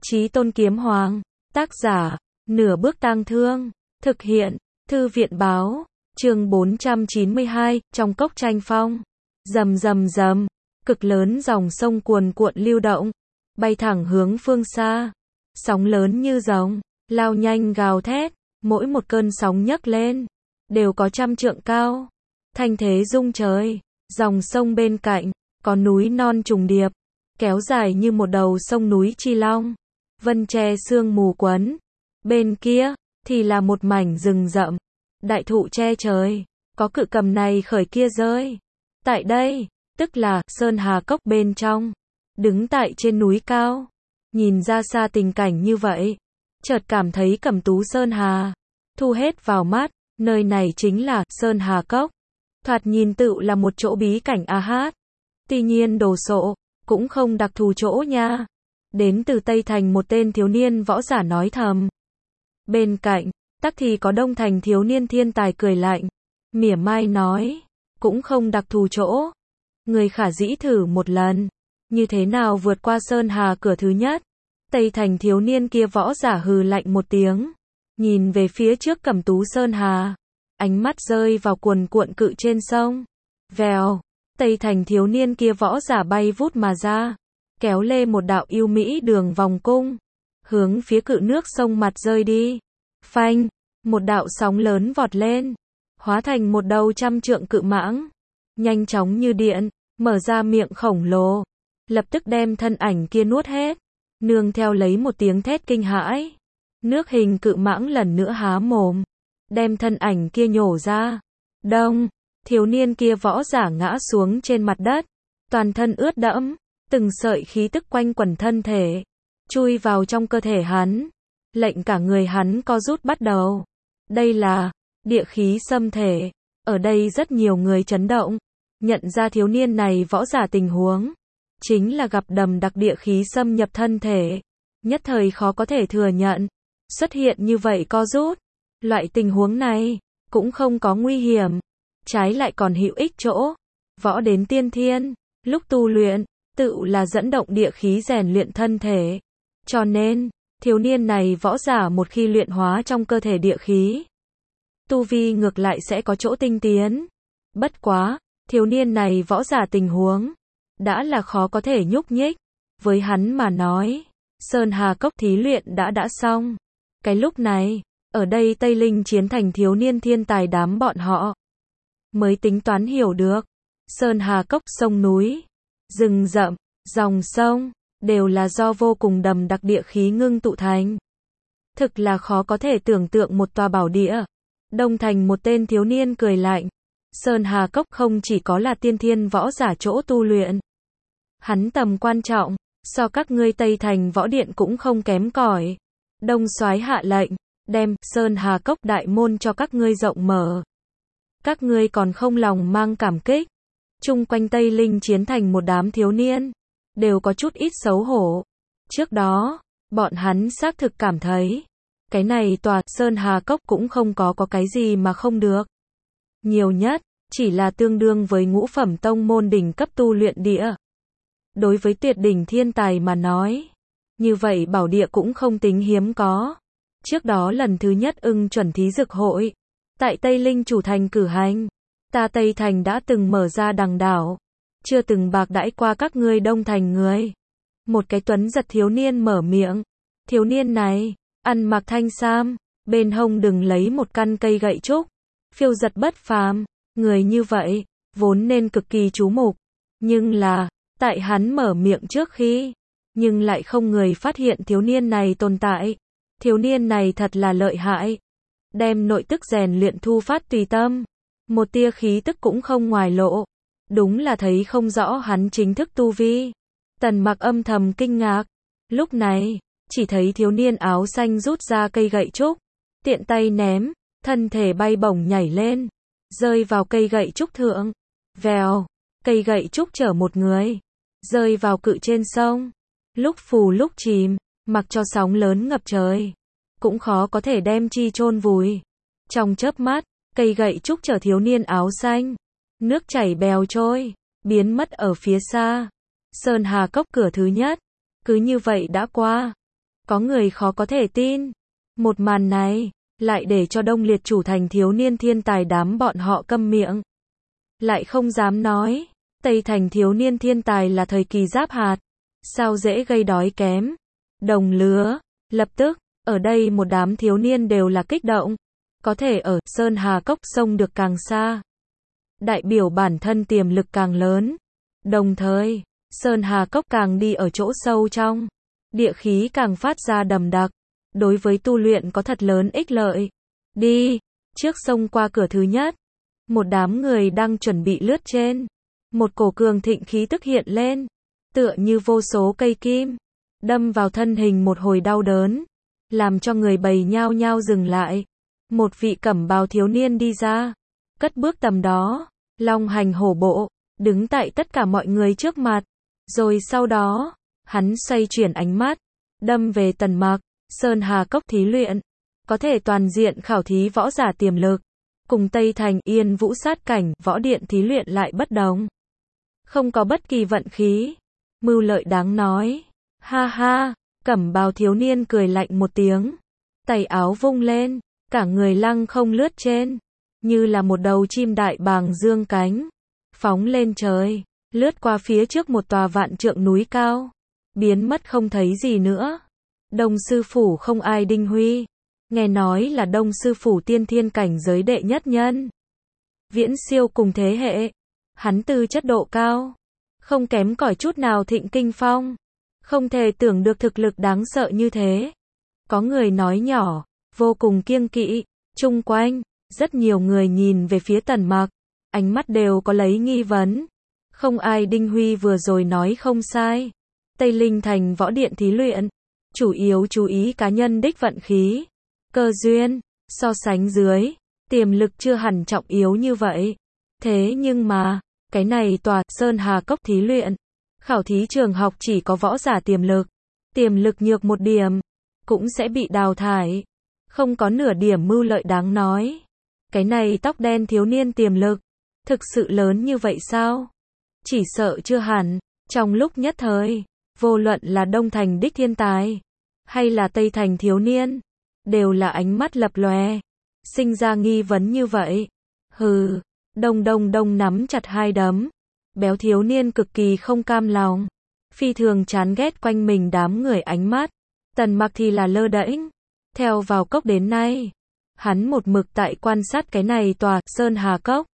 Chí Tôn Kiếm Hoàng, tác giả, Nửa Bước Tang Thương, thực hiện, Thư viện báo, chương 492, trong cốc tranh phong. Rầm rầm rầm, cực lớn dòng sông cuồn cuộn lưu động, bay thẳng hướng phương xa. Sóng lớn như rồng, lao nhanh gào thét, mỗi một cơn sóng nhấc lên, đều có trăm trượng cao. Thanh thế rung trời, dòng sông bên cạnh, có núi non trùng điệp, kéo dài như một đầu sông núi Chi Long. Vân tre sương mù quấn. Bên kia, thì là một mảnh rừng rậm. Đại thụ che trời, có cự cầm này khởi kia rơi. Tại đây, tức là Sơn Hà Cốc bên trong. Đứng tại trên núi cao, nhìn ra xa tình cảnh như vậy, chợt cảm thấy Cẩm Tú Sơn Hà thu hết vào mắt. Nơi này chính là Sơn Hà Cốc. Thoạt nhìn tựu là một chỗ bí cảnh a hát. Tuy nhiên đồ sộ, cũng không đặc thù chỗ nha. Đến từ Tây Thành một tên thiếu niên võ giả nói thầm. Bên cạnh, tắc thì có Đông Thành thiếu niên thiên tài cười lạnh, mỉa mai nói, cũng không đặc thù chỗ. Người khả dĩ thử một lần, như thế nào vượt qua Sơn Hà cửa thứ nhất. Tây Thành thiếu niên kia võ giả hừ lạnh một tiếng, nhìn về phía trước Cẩm Tú Sơn Hà, ánh mắt rơi vào cuồn cuộn cự trên sông. Vèo, Tây Thành thiếu niên kia võ giả bay vút mà ra, kéo lê một đạo yêu mỹ đường vòng cung, hướng phía cự nước sông mặt rơi đi. Phanh, một đạo sóng lớn vọt lên, hóa thành một đầu trăm trượng cự mãng, nhanh chóng như điện, mở ra miệng khổng lồ, lập tức đem thân ảnh kia nuốt hết. Nương theo lấy một tiếng thét kinh hãi, nước hình cự mãng lần nữa há mồm, đem thân ảnh kia nhổ ra. Đông, thiếu niên kia võ giả ngã xuống trên mặt đất, toàn thân ướt đẫm, từng sợi khí tức quanh quẩn thân thể, chui vào trong cơ thể hắn, lệnh cả người hắn co rút bắt đầu. Đây là địa khí xâm thể. Ở đây rất nhiều người chấn động, nhận ra thiếu niên này võ giả tình huống, chính là gặp đầm đặc địa khí xâm nhập thân thể, nhất thời khó có thể thừa nhận. Xuất hiện như vậy co rút, loại tình huống này cũng không có nguy hiểm, trái lại còn hữu ích chỗ. Võ đến tiên thiên, lúc tu luyện, tự là dẫn động địa khí rèn luyện thân thể. Cho nên, thiếu niên này võ giả một khi luyện hóa trong cơ thể địa khí, tu vi ngược lại sẽ có chỗ tinh tiến. Bất quá, thiếu niên này võ giả tình huống, đã là khó có thể nhúc nhích. Với hắn mà nói, Sơn Hà Cốc thí luyện đã xong. Cái lúc này, ở đây Tây Linh chiến thành thiếu niên thiên tài đám bọn họ mới tính toán hiểu được, Sơn Hà Cốc sông núi, rừng rậm, dòng sông, đều là do vô cùng đầm đặc địa khí ngưng tụ thành. Thực là khó có thể tưởng tượng một tòa bảo địa. Đông Thành một tên thiếu niên cười lạnh, Sơn Hà Cốc không chỉ có là tiên thiên võ giả chỗ tu luyện, hắn tầm quan trọng, so các ngươi Tây Thành võ điện cũng không kém cỏi. Đông soái hạ lệnh, đem Sơn Hà Cốc đại môn cho các ngươi rộng mở. Các ngươi còn không lòng mang cảm kích. Chung quanh Tây Linh chiến thành một đám thiếu niên, đều có chút ít xấu hổ. Trước đó, bọn hắn xác thực cảm thấy, cái này tòa Sơn Hà Cốc cũng không có cái gì mà không được. Nhiều nhất, chỉ là tương đương với ngũ phẩm tông môn đỉnh cấp tu luyện địa. Đối với tuyệt đỉnh thiên tài mà nói, như vậy bảo địa cũng không tính hiếm có. Trước đó lần thứ nhất ưng chuẩn thí dực hội, tại Tây Linh chủ thành cử hành, ta Tây Thành đã từng mở ra đằng đảo, chưa từng bạc đãi qua các ngươi Đông Thành người. Một cái tuấn giật thiếu niên mở miệng. Thiếu niên này, ăn mặc thanh sam, bên hông đừng lấy một căn cây gậy trúc, phiêu giật bất phàm. Người như vậy, vốn nên cực kỳ chú mục. Nhưng là, tại hắn mở miệng trước khi, nhưng lại không người phát hiện thiếu niên này tồn tại. Thiếu niên này thật là lợi hại. Đem nội tức rèn luyện thu phát tùy tâm. Một tia khí tức cũng không ngoài lộ. Đúng là thấy không rõ hắn chính thức tu vi. Tần Mặc âm thầm kinh ngạc. Lúc này, chỉ thấy thiếu niên áo xanh rút ra cây gậy trúc, tiện tay ném, thân thể bay bổng nhảy lên, rơi vào cây gậy trúc thượng. Vèo, cây gậy trúc chở một người, rơi vào cự trên sông. Lúc phù lúc chìm, mặc cho sóng lớn ngập trời, cũng khó có thể đem chi chôn vùi. Trong chớp mắt, cây gậy trúc chở thiếu niên áo xanh, nước chảy bèo trôi, biến mất ở phía xa. Sơn Hà Cốc cửa thứ nhất, cứ như vậy đã qua. Có người khó có thể tin. Một màn này, lại để cho Đông Liệt chủ thành thiếu niên thiên tài đám bọn họ câm miệng. Lại không dám nói, Tây thành thiếu niên thiên tài là thời kỳ giáp hạt. Sao dễ gây đói kém. Đồng lứa, lập tức, ở đây một đám thiếu niên đều là kích động. Có thể ở Sơn Hà Cốc sông được càng xa. Đại biểu bản thân tiềm lực càng lớn. Đồng thời, Sơn Hà Cốc càng đi ở chỗ sâu trong. Địa khí càng phát ra đậm đặc. Đối với tu luyện có thật lớn ích lợi. Đi, trước sông qua cửa thứ nhất. Một đám người đang chuẩn bị lướt trên. Một cổ cường thịnh khí tức hiện lên. Tựa như vô số cây kim. Đâm vào thân hình một hồi đau đớn. Làm cho người bầy nhao nhao dừng lại. Một vị cẩm bào thiếu niên đi ra. Cất bước tầm đó. Long hành hổ bộ. Đứng tại tất cả mọi người trước mặt. Rồi sau đó, hắn xoay chuyển ánh mắt. Đâm về Tần Mặc. Sơn Hà Cốc thí luyện. Có thể toàn diện khảo thí võ giả tiềm lực. Cùng Tây Thành Yên Vũ sát cảnh võ điện thí luyện lại bất đồng. Không có bất kỳ vận khí. Mưu lợi đáng nói. Ha ha, cẩm bào thiếu niên cười lạnh một tiếng. Tay áo vung lên. Cả người lăng không lướt trên. Như là một đầu chim đại bàng dương cánh. Phóng lên trời. Lướt qua phía trước một tòa vạn trượng núi cao. Biến mất không thấy gì nữa. Đông sư phủ không ai đinh huy. Nghe nói là Đông sư phủ tiên thiên cảnh giới đệ nhất nhân. Viễn siêu cùng thế hệ. Hắn tư chất độ cao. Không kém cỏi chút nào Thịnh Kinh Phong. Không thể tưởng được thực lực đáng sợ như thế. Có người nói nhỏ. Vô cùng kiêng kỵ. Chung quanh. Rất nhiều người nhìn về phía Tần Mặc. Ánh mắt đều có lấy nghi vấn. Không ai đinh huy vừa rồi nói không sai. Tây Linh Thành võ điện thí luyện. Chủ yếu chú ý cá nhân đích vận khí. Cơ duyên. So sánh dưới. Tiềm lực chưa hẳn trọng yếu như vậy. Thế nhưng mà. Cái này tòa Sơn Hà Cốc thí luyện. Khảo thí trường học chỉ có võ giả tiềm lực. Tiềm lực nhược một điểm. Cũng sẽ bị đào thải. Không có nửa điểm mưu lợi đáng nói. Cái này tóc đen thiếu niên tiềm lực. Thực sự lớn như vậy sao? Chỉ sợ chưa hẳn. Trong lúc nhất thời. Vô luận là Đông Thành đích thiên tài. Hay là Tây Thành thiếu niên. Đều là ánh mắt lập lòe. Sinh ra nghi vấn như vậy. Hừ. Đông nắm chặt hai đấm. Béo thiếu niên cực kỳ không cam lòng. Phi thường chán ghét quanh mình đám người ánh mắt. Tần Mặc thì là lơ đễnh. Theo vào cốc đến nay. Hắn một mực tại quan sát cái này tòa Sơn Hà Cốc.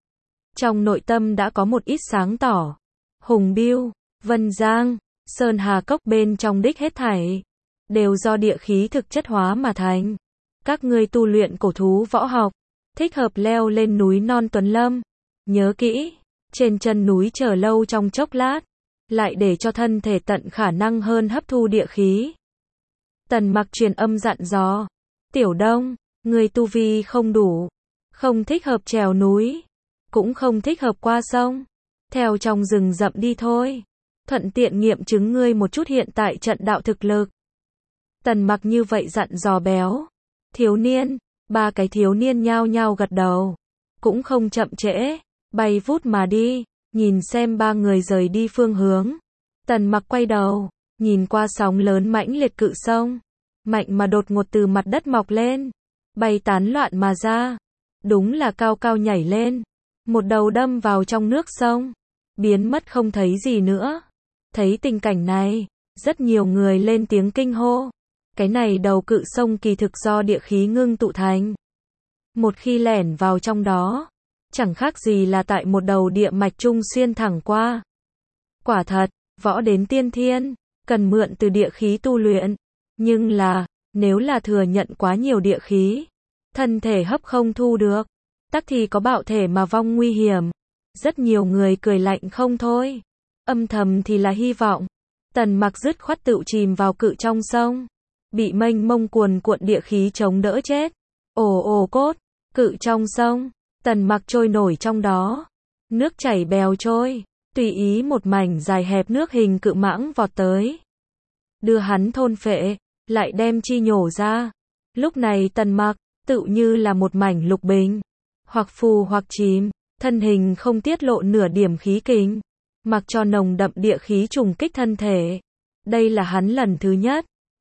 Trong nội tâm đã có một ít sáng tỏ. Hùng Biêu, Vân Giang, Sơn Hà Cốc bên trong đích hết thảy. Đều do địa khí thực chất hóa mà thành. Các ngươi tu luyện cổ thú võ học. Thích hợp leo lên núi non Tuấn Lâm. Nhớ kỹ. Trên chân núi chờ lâu trong chốc lát. Lại để cho thân thể tận khả năng hơn hấp thu địa khí. Tần Mặc truyền âm dặn dò. Tiểu Đông, người tu vi không đủ. Không thích hợp trèo núi. Cũng không thích hợp qua sông. Theo trong rừng rậm đi thôi. Thuận tiện nghiệm chứng ngươi một chút hiện tại trận đạo thực lực. Tần Mặc như vậy dặn dò béo. Thiếu niên. Ba cái thiếu niên nhao nhao gật đầu. Cũng không chậm trễ. Bay vút mà đi. Nhìn xem ba người rời đi phương hướng. Tần Mặc quay đầu. Nhìn qua sóng lớn mãnh liệt cự sông. Mạnh mà đột ngột từ mặt đất mọc lên. Bay tán loạn mà ra. Đúng là cao cao nhảy lên. Một đầu đâm vào trong nước sông. Biến mất không thấy gì nữa. Thấy tình cảnh này. Rất nhiều người lên tiếng kinh hô. Cái này đầu cự sông kỳ thực do địa khí ngưng tụ thành. Một khi lẻn vào trong đó. Chẳng khác gì là tại một đầu địa mạch trung xuyên thẳng qua. Quả thật, võ đến tiên thiên. Cần mượn từ địa khí tu luyện. Nhưng là, nếu là thừa nhận quá nhiều địa khí. Thân thể hấp không thu được. Tắc thì có bạo thể mà vong nguy hiểm. Rất nhiều người cười lạnh không thôi. Âm thầm thì là hy vọng. Tần Mặc dứt khoát tự chìm vào cự trong sông. Bị mênh mông cuồn cuộn địa khí chống đỡ chết. Ồ ồ cốt. Cự trong sông. Tần Mặc trôi nổi trong đó. Nước chảy bèo trôi. Tùy ý một mảnh dài hẹp nước hình cự mãng vọt tới. Đưa hắn thôn phệ. Lại đem chi nhổ ra. Lúc này Tần Mặc. Tự như là một mảnh lục bình. Hoặc phù hoặc chìm. Thân hình không tiết lộ nửa điểm khí kình. Mặc cho nồng đậm địa khí trùng kích thân thể. Đây là hắn lần thứ nhất.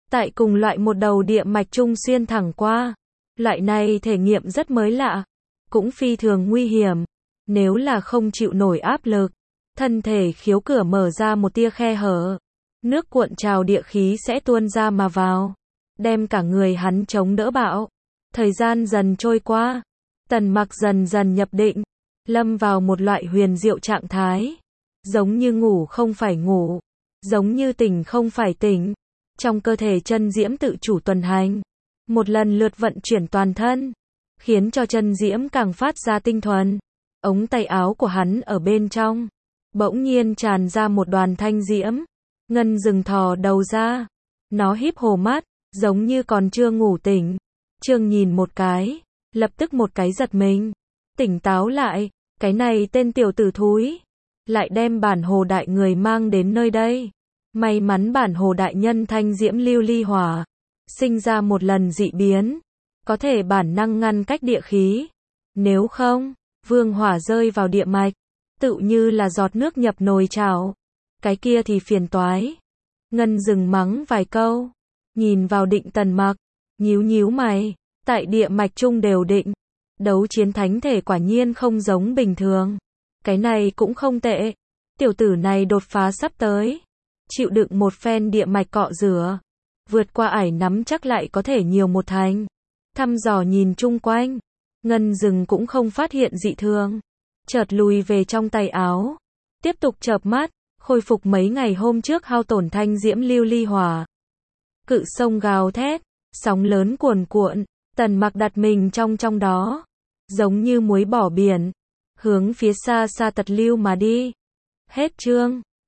Tại cùng loại một đầu địa mạch trung xuyên thẳng qua. Loại này thể nghiệm rất mới lạ, cũng phi thường nguy hiểm. Nếu là không chịu nổi áp lực, thân thể khiếu cửa mở ra một tia khe hở, nước cuộn trào địa khí sẽ tuôn ra mà vào, đem cả người hắn chống đỡ bão. Thời gian dần trôi qua, Tần Mặc dần dần nhập định, lâm vào một loại huyền diệu trạng thái, giống như ngủ không phải ngủ, giống như tỉnh không phải tỉnh. Trong cơ thể chân diễm tự chủ tuần hành, một lần lượt vận chuyển toàn thân, khiến cho chân diễm càng phát ra tinh thuần. Ống tay áo của hắn ở bên trong, bỗng nhiên tràn ra một đoàn thanh diễm. Ngân Dừng thò đầu ra, nó híp hồ mắt, giống như còn chưa ngủ tỉnh. Trương nhìn một cái, lập tức một cái giật mình, tỉnh táo lại, cái này tên tiểu tử thúi, lại đem bản hồ đại người mang đến nơi đây. May mắn bản hồ đại nhân thanh diễm lưu ly hỏa, sinh ra một lần dị biến, có thể bản năng ngăn cách địa khí. Nếu không, vương hỏa rơi vào địa mạch, tự như là giọt nước nhập nồi chảo, cái kia thì phiền toái. Ngân Dừng mắng vài câu, nhìn vào định Tần Mặc, nhíu nhíu mày, tại địa mạch trung đều định. Đấu chiến thánh thể quả nhiên không giống bình thường. Cái này cũng không tệ. Tiểu tử này đột phá sắp tới, chịu đựng một phen địa mạch cọ rửa, vượt qua ải nắm chắc lại có thể nhiều một thành. Thăm dò nhìn chung quanh, Ngân Dừng cũng không phát hiện dị thường, chợt lùi về trong tay áo, tiếp tục chợp mắt, khôi phục mấy ngày hôm trước hao tổn thanh diễm lưu ly hỏa. Cự sông gào thét, sóng lớn cuồn cuộn, Tần Mặc đặt mình trong đó, giống như muối bỏ biển, hướng phía xa xa tật lưu mà đi. Hết chương.